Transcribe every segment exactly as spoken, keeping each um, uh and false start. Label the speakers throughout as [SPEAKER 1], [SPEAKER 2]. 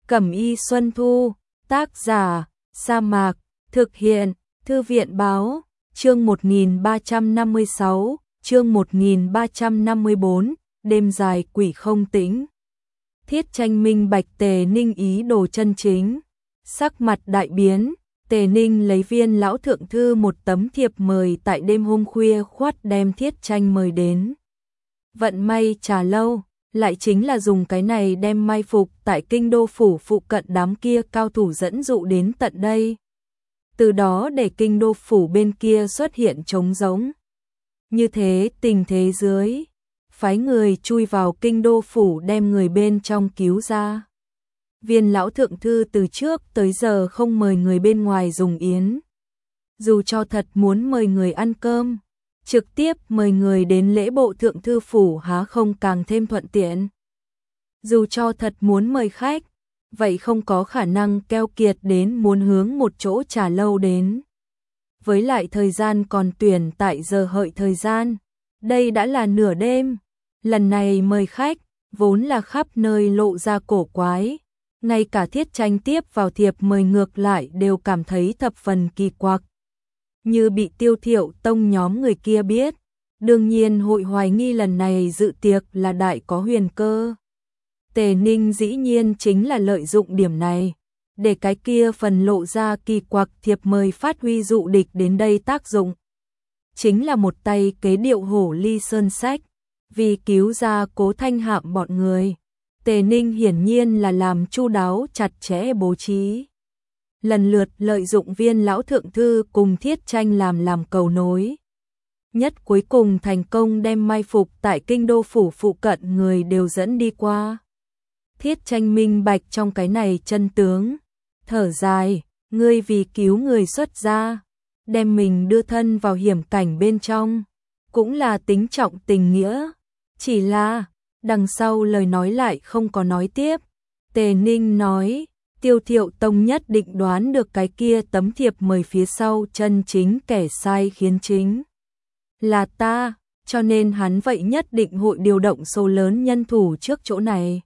[SPEAKER 1] Cẩm y Xuân Thu, tác giả, Sa Mạc, thực hiện, Thư viện Báo, chương một nghìn ba trăm năm mươi sáu, chương một nghìn ba trăm năm mươi bốn, đêm dài quỷ không tĩnh. Thiết Tranh minh bạch Tề Ninh ý đồ chân chính, sắc mặt đại biến, Tề Ninh lấy viên lão thượng thư một tấm thiệp mời tại đêm hôm khuya khoắt đem Thiết Tranh mời đến. Vận may trà lâu, lại chính là dùng cái này đem mai phục tại kinh đô phủ phụ cận đám kia cao thủ dẫn dụ đến tận đây. Từ đó để kinh đô phủ bên kia xuất hiện trống rỗng. Như thế tình thế dưới, phái người chui vào kinh đô phủ đem người bên trong cứu ra. Viên lão thượng thư từ trước tới giờ không mời người bên ngoài dùng yến. Dù cho thật muốn mời người ăn cơm, trực tiếp mời người đến lễ bộ thượng thư phủ há không càng thêm thuận tiện. Dù cho thật muốn mời khách, vậy không có khả năng keo kiệt đến muốn hướng một chỗ trà lâu đến. Với lại thời gian còn tuyển tại giờ hợi thời gian, đây đã là nửa đêm, lần này mời khách, vốn là khắp nơi lộ ra cổ quái. Ngay cả Thiết Tranh tiếp vào thiệp mời ngược lại đều cảm thấy thập phần kỳ quặc. Như bị Tiêu Thiệu Tông nhóm người kia biết, đương nhiên hội hoài nghi lần này dự tiệc là đại có huyền cơ. Tề Ninh dĩ nhiên chính là lợi dụng điểm này, để cái kia phần lộ ra kỳ quặc thiệp mời phát huy dụ địch đến đây tác dụng. Chính là một tay kế điệu hổ ly sơn sách, vì cứu ra Cố Thanh Hạm bọn người. Tề Ninh hiển nhiên là làm chu đáo chặt chẽ bố trí. Lần lượt lợi dụng viên lão thượng thư cùng Thiết Tranh làm làm cầu nối. Nhất cuối cùng thành công đem mai phục tại kinh đô phủ phụ cận người đều dẫn đi qua. Thiết Tranh minh bạch trong cái này chân tướng. Thở dài, ngươi vì cứu người xuất gia, đem mình đưa thân vào hiểm cảnh bên trong. Cũng là tính trọng tình nghĩa. Chỉ là, đằng sau lời nói lại không có nói tiếp. Tề Ninh nói, Tiêu Thiệu Tông nhất định đoán được cái kia tấm thiệp mời phía sau chân chính kẻ sai khiến chính là ta, cho nên hắn vậy nhất định hội điều động số lớn nhân thủ trước chỗ này.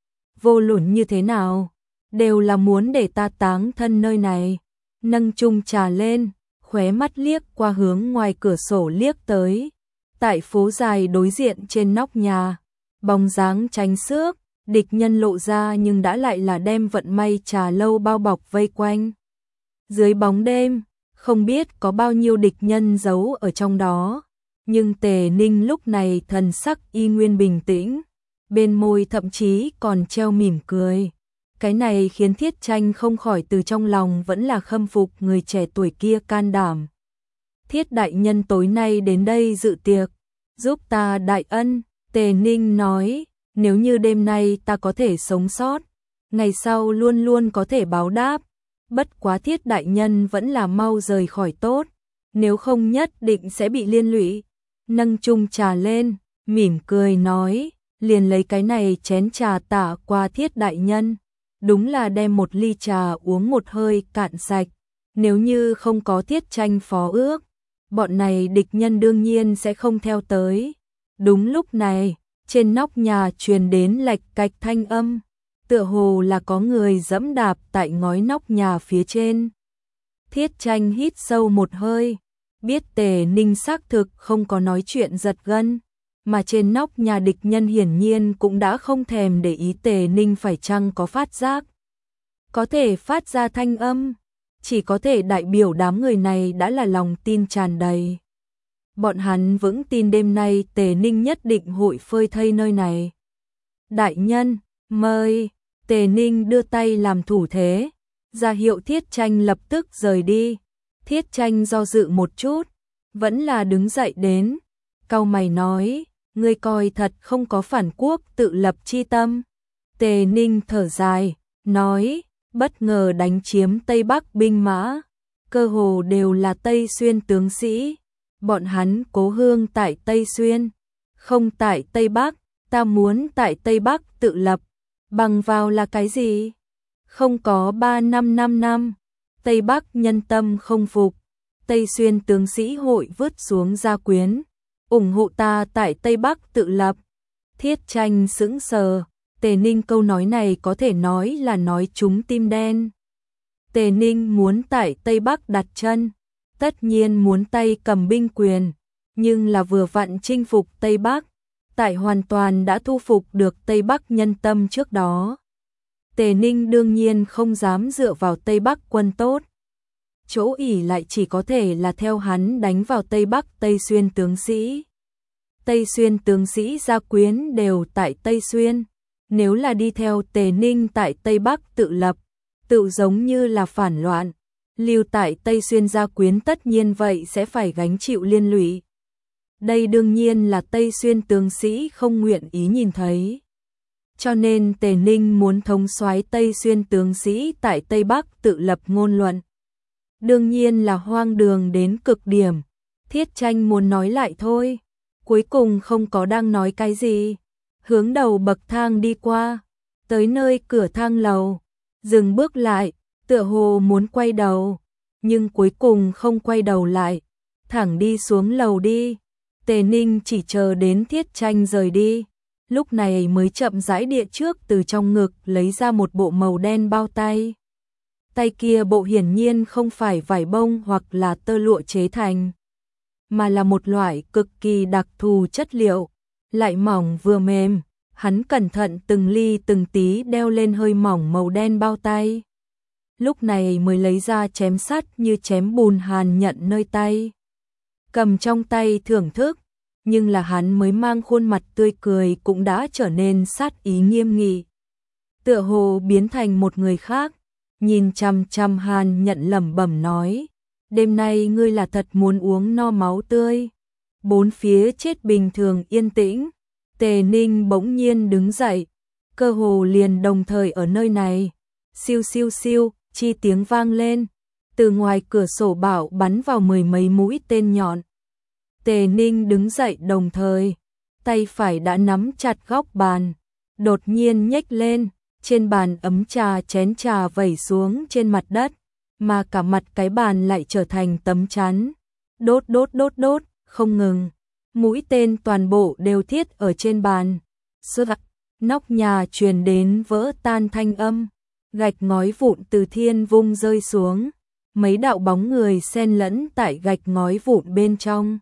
[SPEAKER 1] Vô luận như thế nào, đều là muốn để ta táng thân nơi này. Nâng chung trà lên, khóe mắt liếc qua hướng ngoài cửa sổ liếc tới. Tại phố dài đối diện trên nóc nhà, bóng dáng tránh xước, địch nhân lộ ra nhưng đã lại là đem vận may trà lâu bao bọc vây quanh. Dưới bóng đêm, không biết có bao nhiêu địch nhân giấu ở trong đó, nhưng Tề Ninh lúc này thần sắc y nguyên bình tĩnh, bên môi thậm chí còn treo mỉm cười. Cái này khiến Thiết Tranh không khỏi từ trong lòng vẫn là khâm phục người trẻ tuổi kia can đảm. Thiết đại nhân tối nay đến đây dự tiệc, giúp ta đại ân. Tề Ninh nói, nếu như đêm nay ta có thể sống sót, ngày sau luôn luôn có thể báo đáp. Bất quá Thiết đại nhân vẫn là mau rời khỏi tốt, nếu không nhất định sẽ bị liên lụy. Nâng chung trà lên, mỉm cười nói, liền lấy cái này chén trà tả qua Thiết đại nhân. Đúng là đem một ly trà uống một hơi cạn sạch. Nếu như không có Thiết Tranh phó ước, bọn này địch nhân đương nhiên sẽ không theo tới. Đúng lúc này, trên nóc nhà truyền đến lạch cạch thanh âm, tựa hồ là có người dẫm đạp tại ngói nóc nhà phía trên. Thiết Tranh hít sâu một hơi, biết Tề Ninh xác thực không có nói chuyện giật gân, mà trên nóc nhà địch nhân hiển nhiên cũng đã không thèm để ý Tề Ninh phải chăng có phát giác. Có thể phát ra thanh âm, chỉ có thể đại biểu đám người này đã là lòng tin tràn đầy. Bọn hắn vững tin đêm nay Tề Ninh nhất định hội phơi thây nơi này. Đại nhân, mời. Tề Ninh đưa tay làm thủ thế, ra hiệu Thiết Tranh lập tức rời đi. Thiết Tranh do dự một chút, vẫn là đứng dậy đến. Cau mày nói, ngươi coi thật không có phản quốc tự lập chi tâm. Tề Ninh thở dài, nói, bất ngờ đánh chiếm Tây Bắc binh mã, cơ hồ đều là Tây Xuyên tướng sĩ. Bọn hắn cố hương tại Tây Xuyên, không tại Tây Bắc, ta muốn tại Tây Bắc tự lập. Bằng vào là cái gì? Không có ba năm năm năm, Tây Bắc nhân tâm không phục, Tây Xuyên tướng sĩ hội vứt xuống gia quyến, ủng hộ ta tại Tây Bắc tự lập. Thiết Tranh sững sờ, Tề Ninh câu nói này có thể nói là nói trúng tim đen. Tề Ninh muốn tại Tây Bắc đặt chân, tất nhiên muốn tay cầm binh quyền, nhưng là vừa vặn chinh phục Tây Bắc, tại hoàn toàn đã thu phục được Tây Bắc nhân tâm trước đó. Tề Ninh đương nhiên không dám dựa vào Tây Bắc quân tốt. Chỗ ỉ lại chỉ có thể là theo hắn đánh vào Tây Bắc Tây Xuyên tướng sĩ. Tây Xuyên tướng sĩ gia quyến đều tại Tây Xuyên, nếu là đi theo Tề Ninh tại Tây Bắc tự lập, tự giống như là phản loạn, lưu tại Tây Xuyên gia quyến tất nhiên vậy sẽ phải gánh chịu liên lụy. Đây đương nhiên là Tây Xuyên tướng sĩ không nguyện ý nhìn thấy. Cho nên Tề Ninh muốn thống soái Tây Xuyên tướng sĩ tại Tây Bắc tự lập ngôn luận. Đương nhiên là hoang đường đến cực điểm. Thiết Tranh muốn nói lại thôi, cuối cùng không có đang nói cái gì. Hướng đầu bậc thang đi qua, tới nơi cửa thang lầu, dừng bước lại, tựa hồ muốn quay đầu, nhưng cuối cùng không quay đầu lại, thẳng đi xuống lầu đi. Tề Ninh chỉ chờ đến Thiết Tranh rời đi, lúc này mới chậm rãi địa trước từ trong ngực lấy ra một bộ màu đen bao tay. Tay kia bộ hiển nhiên không phải vải bông hoặc là tơ lụa chế thành, mà là một loại cực kỳ đặc thù chất liệu, lại mỏng vừa mềm. Hắn cẩn thận từng ly từng tí đeo lên hơi mỏng màu đen bao tay. Lúc này mới lấy ra chém sắt như chém bùn Hàn Nhận nơi tay. Cầm trong tay thưởng thức, nhưng là hắn mới mang khuôn mặt tươi cười cũng đã trở nên sát ý nghiêm nghị. Tựa hồ biến thành một người khác, nhìn chằm chằm Hàn Nhận lẩm bẩm nói, đêm nay ngươi là thật muốn uống no máu tươi. Bốn phía chết bình thường yên tĩnh. Tề Ninh bỗng nhiên đứng dậy, cơ hồ liền đồng thời ở nơi này. Siêu siêu siêu, chi tiếng vang lên, từ ngoài cửa sổ bạo bắn vào mười mấy mũi tên nhọn. Tề Ninh đứng dậy đồng thời, tay phải đã nắm chặt góc bàn, đột nhiên nhếch lên, trên bàn ấm trà chén trà vẩy xuống trên mặt đất, mà cả mặt cái bàn lại trở thành tấm chắn. Đốt đốt đốt đốt, không ngừng. Mũi tên toàn bộ đều thiết ở trên bàn. Sơ gạch, nóc nhà truyền đến vỡ tan thanh âm, gạch ngói vụn từ thiên vung rơi xuống, mấy đạo bóng người xen lẫn tại gạch ngói vụn bên trong.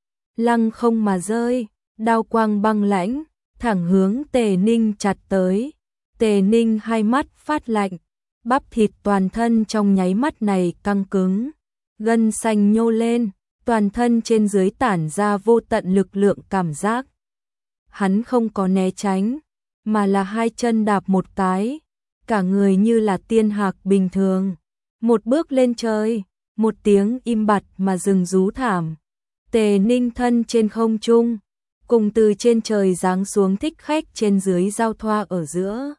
[SPEAKER 1] Lăng không mà rơi, đao quang băng lãnh, thẳng hướng Tề Ninh chặt tới. Tề Ninh hai mắt phát lạnh, bắp thịt toàn thân trong nháy mắt này căng cứng, gân xanh nhô lên. Toàn thân trên dưới tản ra vô tận lực lượng cảm giác. Hắn không có né tránh, mà là hai chân đạp một cái, cả người như là tiên hạc bình thường. Một bước lên trời, một tiếng im bặt mà rừng rú thảm. Tề Ninh thân trên không trung, cùng từ trên trời giáng xuống thích khách trên dưới giao thoa ở giữa.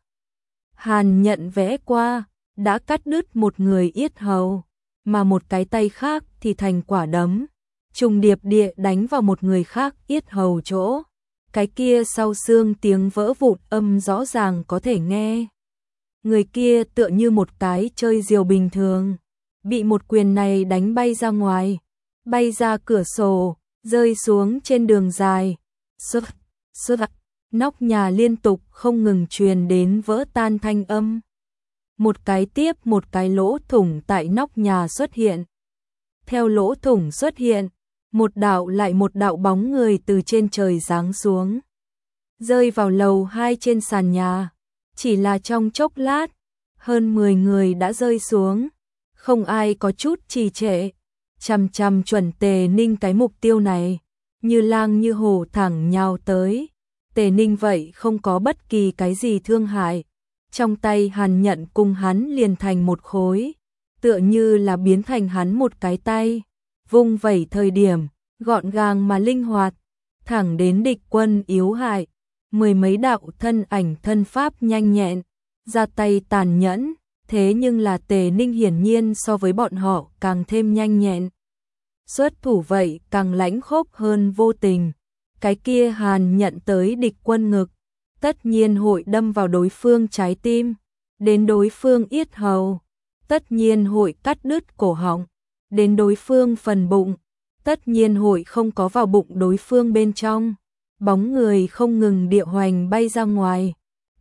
[SPEAKER 1] Hàn Nhận vẽ qua, đã cắt đứt một người yết hầu, mà một cái tay khác thì thành quả đấm, trùng điệp địa đánh vào một người khác yết hầu chỗ. Cái kia sau xương tiếng vỡ vụn âm rõ ràng có thể nghe. Người kia tựa như một cái chơi diều bình thường, bị một quyền này đánh bay ra ngoài, bay ra cửa sổ, rơi xuống trên đường dài. Sực, sực, nóc nhà liên tục không ngừng truyền đến vỡ tan thanh âm. Một cái tiếp một cái lỗ thủng tại nóc nhà xuất hiện. Theo lỗ thủng xuất hiện, một đạo lại một đạo bóng người từ trên trời giáng xuống, rơi vào lầu hai trên sàn nhà. Chỉ là trong chốc lát, hơn mười người đã rơi xuống, không ai có chút trì trệ, chằm chằm chuẩn Tề Ninh cái mục tiêu này, như lang như hổ thẳng nhào tới. Tề Ninh vậy không có bất kỳ cái gì thương hại, trong tay Hàn Nhận cùng hắn liền thành một khối, tựa như là biến thành hắn một cái tay, vung vẩy thời điểm, gọn gàng mà linh hoạt, thẳng đến địch quân yếu hại. Mười mấy đạo thân ảnh thân pháp nhanh nhẹn, ra tay tàn nhẫn, thế nhưng là Tề Ninh hiển nhiên so với bọn họ càng thêm nhanh nhẹn. Xuất thủ vậy càng lãnh khốc hơn vô tình. Cái kia Hàn Nhận tới địch quân ngực, tất nhiên hội đâm vào đối phương trái tim, đến đối phương yết hầu, tất nhiên hội cắt đứt cổ họng, đến đối phương phần bụng, tất nhiên hội không có vào bụng đối phương bên trong. Bóng người không ngừng địa hoành bay ra ngoài,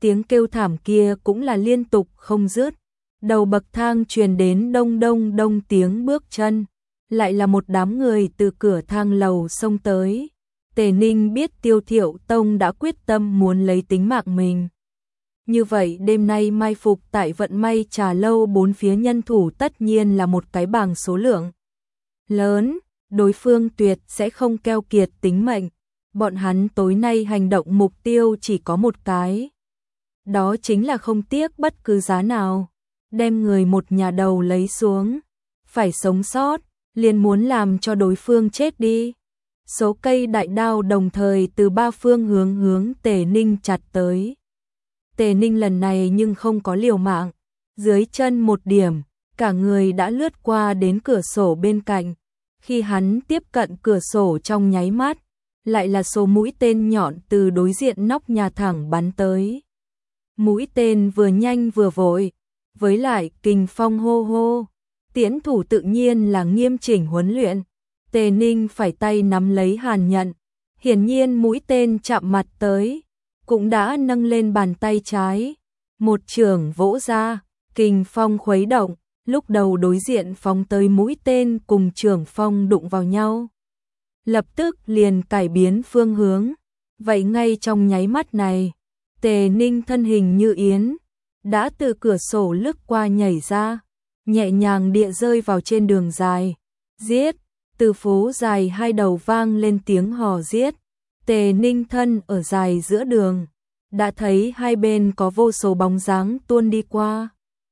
[SPEAKER 1] tiếng kêu thảm kia cũng là liên tục không dứt. Đầu bậc thang truyền đến đông đông đông tiếng bước chân, lại là một đám người từ cửa thang lầu xông tới. Tề Ninh biết Tiêu Thiệu Tông đã quyết tâm muốn lấy tính mạng mình. Như vậy đêm nay mai phục tại vận may trà lâu bốn phía nhân thủ tất nhiên là một cái bảng số lượng lớn, đối phương tuyệt sẽ không keo kiệt tính mệnh. Bọn hắn tối nay hành động mục tiêu chỉ có một cái. Đó chính là không tiếc bất cứ giá nào, đem người một nhà đầu lấy xuống. Phải sống sót, liền muốn làm cho đối phương chết đi. Số cây đại đao đồng thời từ ba phương hướng hướng Tề Ninh chặt tới. Tề Ninh lần này nhưng không có liều mạng, dưới chân một điểm, cả người đã lướt qua đến cửa sổ bên cạnh. Khi hắn tiếp cận cửa sổ trong nháy mắt, lại là số mũi tên nhọn từ đối diện nóc nhà thẳng bắn tới. Mũi tên vừa nhanh vừa vội, với lại kình phong hô hô, tiễn thủ tự nhiên là nghiêm chỉnh huấn luyện. Tề Ninh phải tay nắm lấy hàn nhận, hiển nhiên mũi tên chạm mặt tới, cũng đã nâng lên bàn tay trái, một chưởng vỗ ra, kình phong khuấy động, lúc đầu đối diện phóng tới mũi tên cùng chưởng phong đụng vào nhau. Lập tức liền cải biến phương hướng, vậy ngay trong nháy mắt này, Tề Ninh thân hình như yến, đã từ cửa sổ lướt qua nhảy ra, nhẹ nhàng địa rơi vào trên đường dài, giết, từ phố dài hai đầu vang lên tiếng hò giết. Tề Ninh thân ở dài giữa đường, đã thấy hai bên có vô số bóng dáng tuôn đi qua.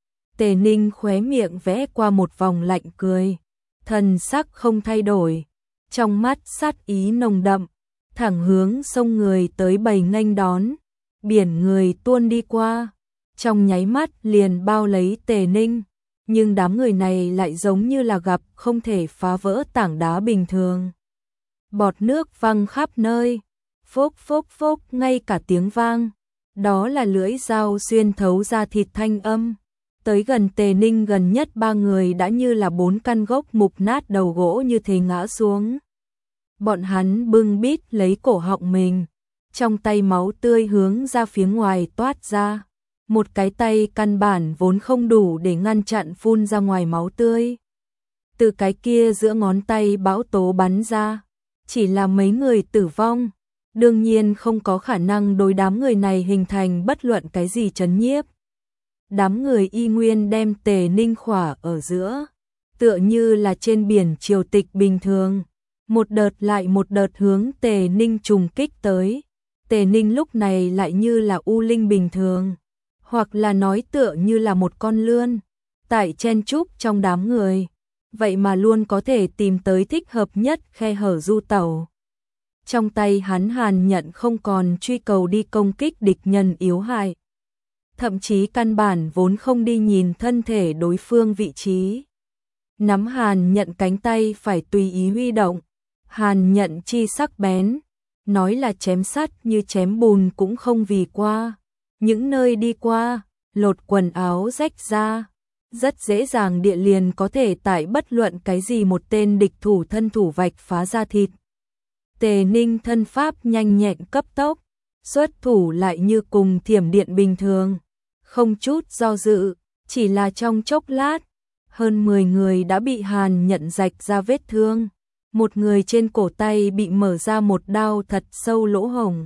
[SPEAKER 1] Tề Ninh khóe miệng vẽ qua một vòng lạnh cười, thần sắc không thay đổi, trong mắt sát ý nồng đậm, thẳng hướng sông người tới bầy nghênh đón, biển người tuôn đi qua, trong nháy mắt liền bao lấy Tề Ninh, nhưng đám người này lại giống như là gặp không thể phá vỡ tảng đá bình thường. Bọt nước văng khắp nơi, phốc phốc phốc ngay cả tiếng vang, đó là lưỡi dao xuyên thấu ra thịt thanh âm. Tới gần Tề Ninh gần nhất ba người đã như là bốn căn gốc mục nát đầu gỗ như thế ngã xuống. Bọn hắn bưng bít lấy cổ họng mình, trong tay máu tươi hướng ra phía ngoài toát ra. Một cái tay căn bản vốn không đủ để ngăn chặn phun ra ngoài máu tươi. Từ cái kia giữa ngón tay bão tố bắn ra, chỉ là mấy người tử vong. Đương nhiên không có khả năng đối đám người này hình thành bất luận cái gì chấn nhiếp. Đám người y nguyên đem Tề Ninh khỏa ở giữa, tựa như là trên biển triều tịch bình thường. Một đợt lại một đợt hướng Tề Ninh trùng kích tới. Tề Ninh lúc này lại như là u linh bình thường, hoặc là nói tựa như là một con lươn, tại chen chúc trong đám người, vậy mà luôn có thể tìm tới thích hợp nhất khe hở du tẩu. Trong tay hắn hàn nhận không còn truy cầu đi công kích địch nhân yếu hại, thậm chí căn bản vốn không đi nhìn thân thể đối phương vị trí. Nắm hàn nhận cánh tay phải tùy ý huy động, hàn nhận chi sắc bén, nói là chém sắt như chém bùn cũng không vì qua. Những nơi đi qua, lột quần áo rách ra, rất dễ dàng địa liền có thể tại bất luận cái gì một tên địch thủ thân thủ vạch phá ra thịt. Tề Ninh thân pháp nhanh nhẹn cấp tốc, xuất thủ lại như cùng thiểm điện bình thường, không chút do dự, chỉ là trong chốc lát, hơn mười người đã bị hàn nhận rạch ra vết thương, một người trên cổ tay bị mở ra một đao thật sâu lỗ hổng.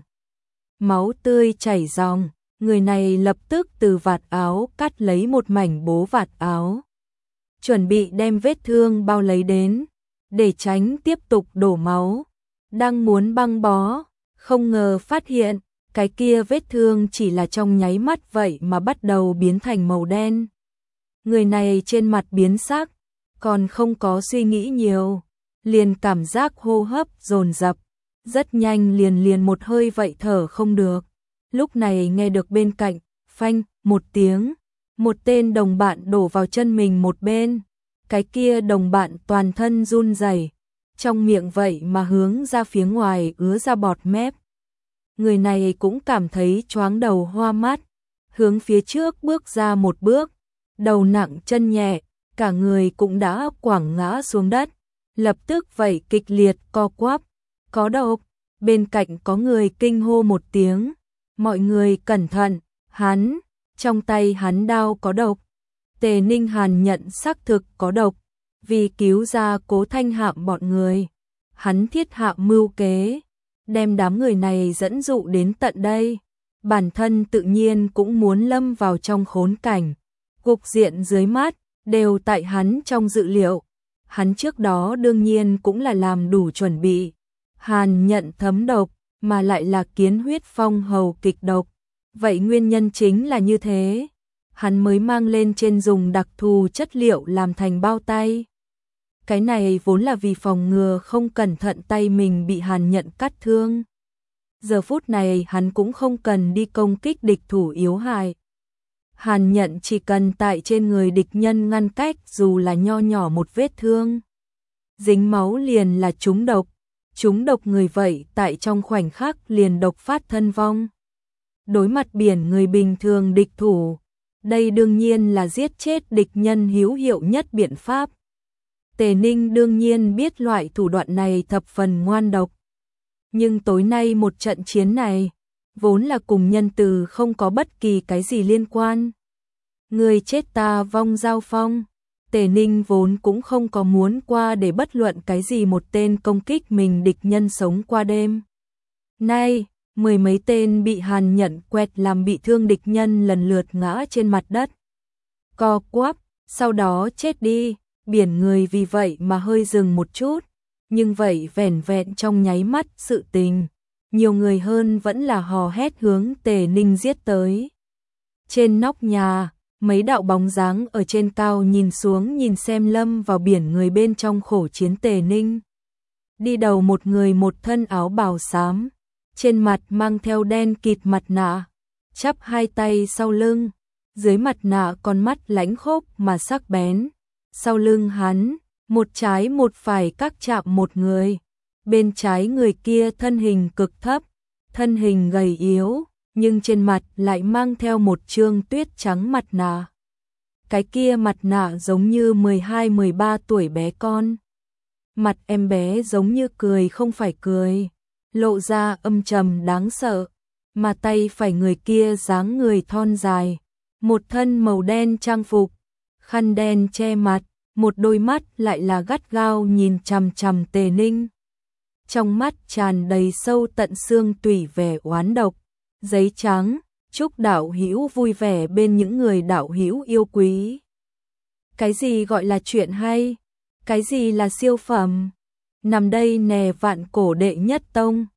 [SPEAKER 1] Máu tươi chảy ròng, người này lập tức từ vạt áo cắt lấy một mảnh bố vạt áo, chuẩn bị đem vết thương bao lấy đến, để tránh tiếp tục đổ máu. Đang muốn băng bó, không ngờ phát hiện, cái kia vết thương chỉ là trong nháy mắt vậy mà bắt đầu biến thành màu đen. Người này trên mặt biến sắc, còn không có suy nghĩ nhiều, liền cảm giác hô hấp dồn dập, rất nhanh liền liền một hơi vậy thở không được. Lúc này nghe được bên cạnh, phanh, một tiếng, một tên đồng bạn đổ vào chân mình một bên, cái kia đồng bạn toàn thân run rẩy, trong miệng vậy mà hướng ra phía ngoài ứa ra bọt mép. Người này cũng cảm thấy choáng đầu hoa mắt, hướng phía trước bước ra một bước, đầu nặng chân nhẹ, cả người cũng đã quẳng ngã xuống đất, lập tức vậy kịch liệt co quắp, có độc. Bên cạnh có người kinh hô một tiếng, mọi người cẩn thận, Hắn, trong tay hắn đao có độc. Tề Ninh Hàn nhận xác thực có độc, vì cứu ra Cố Thanh Hạm bọn người. Hắn thiết hạ mưu kế, đem đám người này dẫn dụ đến tận đây. Bản thân tự nhiên cũng muốn lâm vào trong khốn cảnh. Cục diện dưới mắt, đều tại hắn trong dự liệu. Hắn trước đó đương nhiên cũng là làm đủ chuẩn bị. Hàn nhận thấm độc, mà lại là kiến huyết phong hầu kịch độc. Vậy nguyên nhân chính là như thế. Hắn mới mang lên trên dùng đặc thù chất liệu làm thành bao tay. Cái này vốn là vì phòng ngừa không cẩn thận tay mình bị Hàn nhận cắt thương. Giờ phút này hắn cũng không cần đi công kích địch thủ yếu hại. Hàn nhận chỉ cần tại trên người địch nhân ngăn cách dù là nho nhỏ một vết thương. Dính máu liền là trúng độc. Trúng độc người vậy tại trong khoảnh khắc liền độc phát thân vong. Đối mặt biển người bình thường địch thủ. Đây đương nhiên là giết chết địch nhân hữu hiệu nhất biện pháp. Tề Ninh đương nhiên biết loại thủ đoạn này thập phần ngoan độc. Nhưng tối nay một trận chiến này, vốn là cùng nhân từ không có bất kỳ cái gì liên quan. Người chết ta vong giao phong. Tề Ninh vốn cũng không có muốn qua để bất luận cái gì một tên công kích mình địch nhân sống qua đêm. Nay, mười mấy tên bị Hàn nhận quẹt làm bị thương địch nhân lần lượt ngã trên mặt đất. Co quắp, sau đó chết đi, biển người vì vậy mà hơi dừng một chút. Nhưng vậy vẻn vẹn trong nháy mắt sự tình. Nhiều người hơn vẫn là hò hét hướng Tề Ninh giết tới. Trên nóc nhà, mấy đạo bóng dáng ở trên cao nhìn xuống nhìn xem lâm vào biển người bên trong khổ chiến Tề Ninh. Đi đầu một người một thân áo bào xám, trên mặt mang theo đen kịt mặt nạ, chắp hai tay sau lưng, dưới mặt nạ con mắt lãnh khốc mà sắc bén. Sau lưng hắn, một trái một phải các chạm một người. Bên trái người kia thân hình cực thấp, thân hình gầy yếu, nhưng trên mặt lại mang theo một trương tuyết trắng mặt nạ. Cái kia mặt nạ giống như mười hai mười ba tuổi bé con. Mặt em bé giống như cười không phải cười, lộ ra âm trầm đáng sợ, mà tay phải người kia dáng người thon dài, một thân màu đen trang phục, khăn đen che mặt, một đôi mắt lại là gắt gao nhìn chằm chằm Tề Ninh. Trong mắt tràn đầy sâu tận xương tủy vẻ oán độc. Giấy trắng, chúc đạo hữu vui vẻ bên những người đạo hữu yêu quý. Cái gì gọi là chuyện hay? Cái gì là siêu phẩm? Nằm đây nè vạn cổ đệ nhất tông.